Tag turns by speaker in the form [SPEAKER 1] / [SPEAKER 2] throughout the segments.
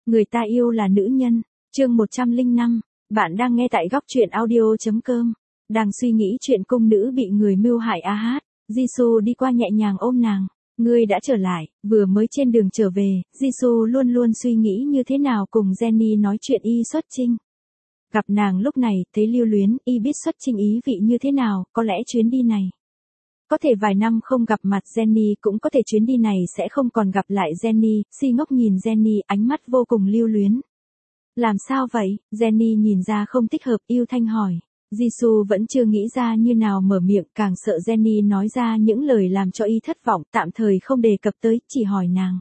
[SPEAKER 1] Người ta yêu là nữ nhân. Chương 105. Bạn đang nghe tại góc truyện audio.com. Đang suy nghĩ chuyện cung nữ bị người mưu hại hát. Jisoo đi qua nhẹ nhàng ôm nàng. Ngươi đã trở lại, vừa mới trên đường trở về, Jisoo luôn luôn suy nghĩ như thế nào cùng Jenny nói chuyện y xuất chinh. Gặp nàng lúc này, thấy lưu luyến, y biết xuất chinh ý vị như thế nào, có lẽ chuyến đi này. Có thể vài năm không gặp mặt Jenny, cũng có thể chuyến đi này sẽ không còn gặp lại Jenny. Si ngốc nhìn Jenny, ánh mắt vô cùng lưu luyến. Làm sao vậy? Jenny nhìn ra không thích hợp, yêu thanh hỏi. Jisoo vẫn chưa nghĩ ra như nào mở miệng, càng sợ Jenny nói ra những lời làm cho y thất vọng, tạm thời không đề cập tới, chỉ hỏi nàng.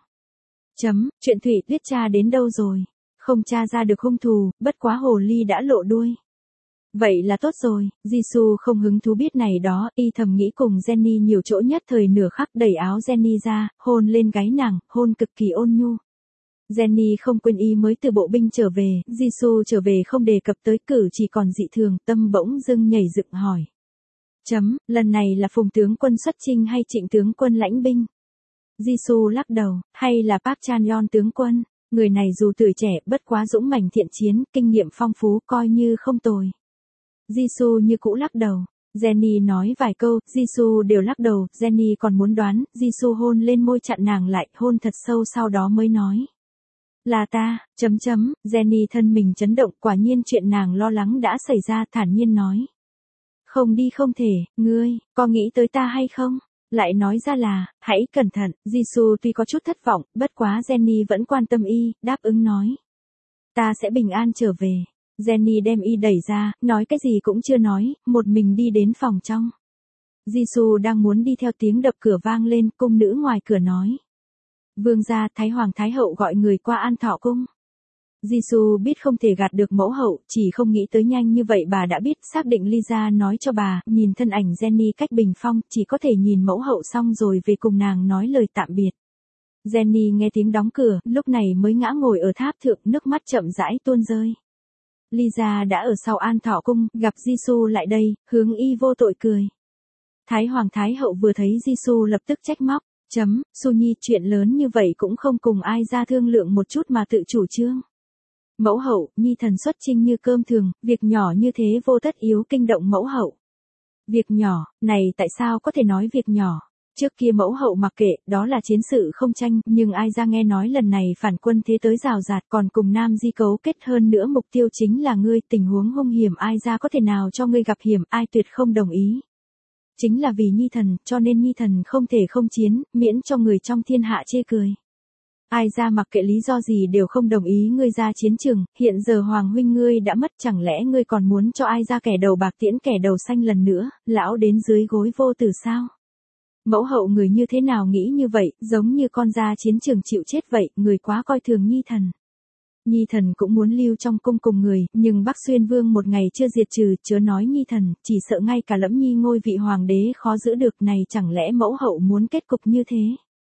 [SPEAKER 1] Chuyện Thủy Tuyết tra đến đâu rồi? Không tra ra được hung thủ, bất quá hồ ly đã lộ đuôi. Vậy là tốt rồi, Jisoo không hứng thú biết này đó, y thầm nghĩ cùng Jenny nhiều chỗ nhất thời nửa khắc, đẩy áo Jenny ra, hôn lên gáy nàng, hôn cực kỳ ôn nhu. Jenny không quên y mới từ bộ binh trở về, Jisoo trở về không đề cập tới, cử chỉ còn dị thường, tâm bỗng dưng nhảy dựng hỏi. Lần này là Phùng tướng quân xuất chinh hay Trịnh tướng quân lãnh binh? Jisoo lắc đầu, hay là Park Chan-yeon tướng quân? Người này dù tuổi trẻ, bất quá dũng mãnh thiện chiến, kinh nghiệm phong phú, coi như không tồi. Jisoo như cũ lắc đầu. Jenny nói vài câu, Jisoo đều lắc đầu, Jenny còn muốn đoán, Jisoo hôn lên môi chặn nàng lại, hôn thật sâu sau đó mới nói. Là ta, Jenny thân mình chấn động, quả nhiên chuyện nàng lo lắng đã xảy ra, thản nhiên nói. Không đi không thể, ngươi, có nghĩ tới ta hay không? Lại nói ra là, hãy cẩn thận, Jisoo tuy có chút thất vọng, bất quá Jenny vẫn quan tâm y, đáp ứng nói. Ta sẽ bình an trở về. Jenny đem y đẩy ra, nói cái gì cũng chưa nói, một mình đi đến phòng trong. Jisoo đang muốn đi theo tiếng đập cửa vang lên, cung nữ ngoài cửa nói. Vương gia, Thái Hoàng Thái Hậu gọi người qua An Thọ Cung. Jisoo biết không thể gạt được mẫu hậu, chỉ không nghĩ tới nhanh như vậy bà đã biết, xác định Lisa nói cho bà, nhìn thân ảnh Jenny cách bình phong, chỉ có thể nhìn mẫu hậu xong rồi về cùng nàng nói lời tạm biệt. Jenny nghe tiếng đóng cửa, lúc này mới ngã ngồi ở tháp thượng, nước mắt chậm rãi tuôn rơi. Lisa đã ở sau An Thọ Cung, gặp Jisoo lại đây, hướng y vô tội cười. Thái Hoàng Thái Hậu vừa thấy Jisoo lập tức trách móc. Su Nhi, chuyện lớn như vậy cũng không cùng ai ra thương lượng một chút mà tự chủ trương. Mẫu hậu, Nhi thần xuất chinh như cơm thường, việc nhỏ như thế vô tất yếu kinh động mẫu hậu. Việc nhỏ, này tại sao có thể nói việc nhỏ? Trước kia mẫu hậu mặc kệ, đó là chiến sự không tranh, nhưng ai ra nghe nói lần này phản quân thế tới rào rạt, còn cùng Nam Di cấu kết, hơn nữa mục tiêu chính là ngươi, tình huống hung hiểm, ai ra có thể nào cho ngươi gặp hiểm, ai tuyệt không đồng ý. Chính là vì Nhi thần, cho nên Nhi thần không thể không chiến, miễn cho người trong thiên hạ chê cười. Ai ra mặc kệ lý do gì đều không đồng ý ngươi ra chiến trường, hiện giờ Hoàng huynh ngươi đã mất, chẳng lẽ ngươi còn muốn cho ai ra kẻ đầu bạc tiễn kẻ đầu xanh lần nữa, lão đến dưới gối vô tử sao? Mẫu hậu người như thế nào nghĩ như vậy, giống như con ra chiến trường chịu chết vậy, người quá coi thường Nhi thần. Nhi thần cũng muốn lưu trong cung cùng người, nhưng Bắc Xuyên Vương một ngày chưa diệt trừ, chớ nói Nhi thần, chỉ sợ ngay cả Lẫm Nhi ngôi vị hoàng đế khó giữ được, này chẳng lẽ mẫu hậu muốn kết cục như thế?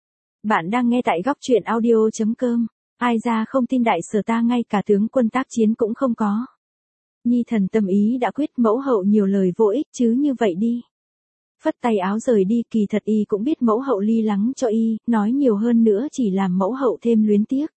[SPEAKER 1] Bạn đang nghe tại góc truyện audio.com. Ai ra không tin đại sở ta ngay cả tướng quân tác chiến cũng không có. Nhi thần tâm ý đã quyết, mẫu hậu nhiều lời vô ích chứ, như vậy đi. Phất tay áo rời đi, kỳ thật y cũng biết mẫu hậu ly lắng cho y, nói nhiều hơn nữa chỉ làm mẫu hậu thêm luyến tiếc.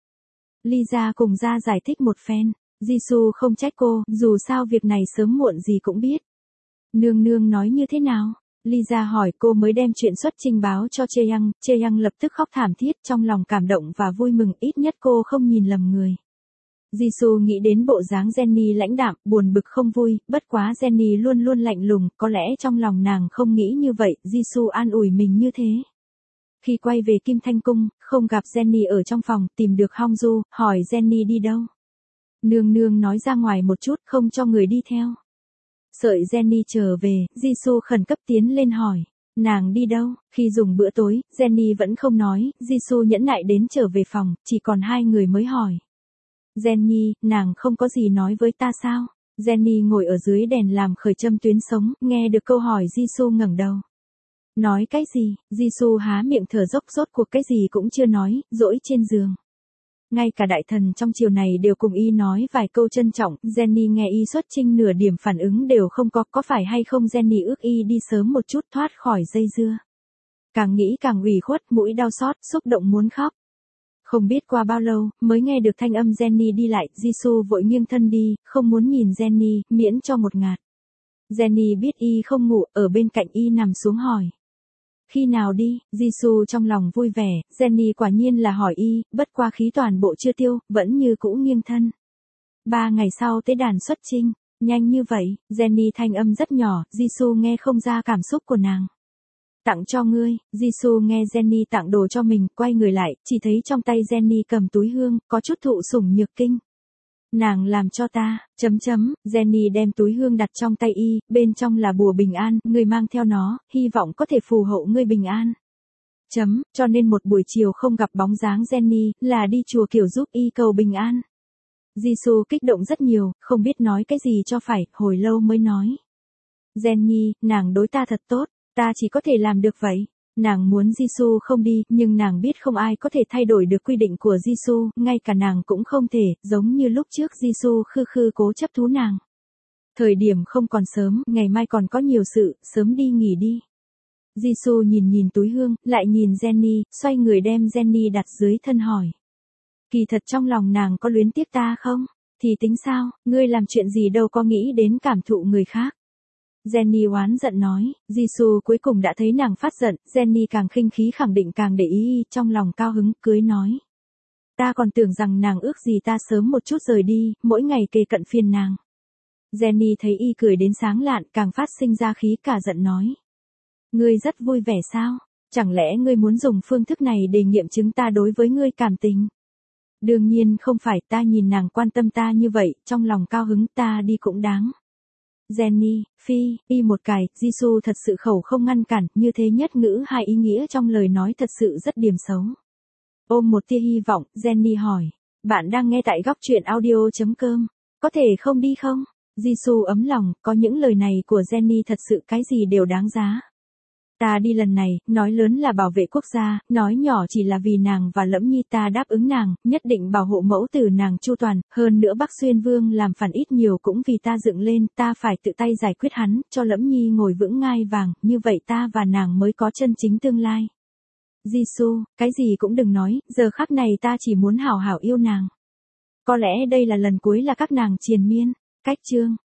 [SPEAKER 1] Lisa cùng ra giải thích một phen, Jisoo không trách cô, dù sao việc này sớm muộn gì cũng biết. Nương nương nói như thế nào? Lisa hỏi, cô mới đem chuyện xuất trình báo cho Chae-young lập tức khóc thảm thiết, trong lòng cảm động và vui mừng, ít nhất cô không nhìn lầm người. Jisoo nghĩ đến bộ dáng Jenny lãnh đạm, buồn bực không vui, bất quá Jenny luôn luôn lạnh lùng, có lẽ trong lòng nàng không nghĩ như vậy, Jisoo an ủi mình như thế. Khi quay về Kim Thanh Cung, không gặp Jenny ở trong phòng, tìm được Hongju, hỏi Jenny đi đâu. Nương nương nói ra ngoài một chút, không cho người đi theo. Sợi Jenny trở về, Jisoo khẩn cấp tiến lên hỏi. Nàng đi đâu? Khi dùng bữa tối, Jenny vẫn không nói, Jisoo nhẫn nại đến trở về phòng, chỉ còn hai người mới hỏi. Jenny, nàng không có gì nói với ta sao? Jenny ngồi ở dưới đèn làm khởi châm tuyến sống, nghe được câu hỏi Jisoo ngẩng đầu. Nói cái gì? Jisoo há miệng thở dốc, rốt cuộc cái gì cũng chưa nói, dỗi trên giường. Ngay cả đại thần trong triều này đều cùng y nói vài câu trân trọng, Jenny nghe y xuất chinh nửa điểm phản ứng đều không có phải hay không Jenny ước y đi sớm một chút thoát khỏi dây dưa. Càng nghĩ càng ủy khuất, mũi đau xót, xúc động muốn khóc. Không biết qua bao lâu, mới nghe được thanh âm Jenny đi lại, Jisoo vội nghiêng thân đi, không muốn nhìn Jenny, miễn cho một ngạt. Jenny biết y không ngủ, ở bên cạnh y nằm xuống hỏi. Khi nào đi, Jisoo trong lòng vui vẻ, Jenny quả nhiên là hỏi y, bất qua khí toàn bộ chưa tiêu, vẫn như cũ nghiêng thân. 3 ngày sau tế đàn xuất chinh, nhanh như vậy, Jenny thanh âm rất nhỏ, Jisoo nghe không ra cảm xúc của nàng. Tặng cho ngươi, Jisoo nghe Jenny tặng đồ cho mình, quay người lại, chỉ thấy trong tay Jenny cầm túi hương, có chút thụ sủng nhược kinh. Nàng làm cho ta, Jenny đem túi hương đặt trong tay y, bên trong là bùa bình an, ngươi mang theo nó, hy vọng có thể phù hộ ngươi bình an. Cho nên một buổi chiều không gặp bóng dáng Jenny, là đi chùa kiểu giúp y cầu bình an. Jisoo kích động rất nhiều, không biết nói cái gì cho phải, hồi lâu mới nói. Jenny, nàng đối ta thật tốt, ta chỉ có thể làm được vậy. Nàng muốn Jisoo không đi, nhưng nàng biết không ai có thể thay đổi được quy định của Jisoo, ngay cả nàng cũng không thể, giống như lúc trước Jisoo khư khư cố chấp thú nàng. Thời điểm không còn sớm, ngày mai còn có nhiều sự, sớm đi nghỉ đi. Jisoo nhìn túi hương, lại nhìn Jenny, xoay người đem Jenny đặt dưới thân hỏi. Kỳ thật trong lòng nàng có luyến tiếc ta không? Thì tính sao, ngươi làm chuyện gì đâu có nghĩ đến cảm thụ người khác. Jenny oán giận nói, Jisoo cuối cùng đã thấy nàng phát giận, Jenny càng khinh khí khẳng định càng để ý, trong lòng cao hứng, cưới nói. Ta còn tưởng rằng nàng ước gì ta sớm một chút rời đi, mỗi ngày kề cận phiền nàng. Jenny thấy y cười đến sáng lạn, càng phát sinh ra khí cả giận nói. Ngươi rất vui vẻ sao? Chẳng lẽ ngươi muốn dùng phương thức này để nghiệm chứng ta đối với ngươi cảm tình? Đương nhiên không phải, ta nhìn nàng quan tâm ta như vậy, trong lòng cao hứng, ta đi cũng đáng. Jenny, phi, y một cài, Jisoo thật sự khẩu không ngăn cản, như thế nhất ngữ hai ý nghĩa trong lời nói thật sự rất điểm xấu. Ôm một tia hy vọng, Jenny hỏi, bạn đang nghe tại góc truyện audio.com, có thể không đi không? Jisoo ấm lòng, có những lời này của Jenny thật sự cái gì đều đáng giá. Ta đi lần này, nói lớn là bảo vệ quốc gia, nói nhỏ chỉ là vì nàng và Lẫm Nhi, ta đáp ứng nàng, nhất định bảo hộ mẫu tử nàng chu toàn, hơn nữa Bắc Xuyên Vương làm phản ít nhiều cũng vì ta dựng lên, ta phải tự tay giải quyết hắn, cho Lẫm Nhi ngồi vững ngai vàng, như vậy ta và nàng mới có chân chính tương lai. Jisoo, cái gì cũng đừng nói, giờ khắc này ta chỉ muốn hảo hảo yêu nàng. Có lẽ đây là lần cuối là các nàng triền miên. Cách chương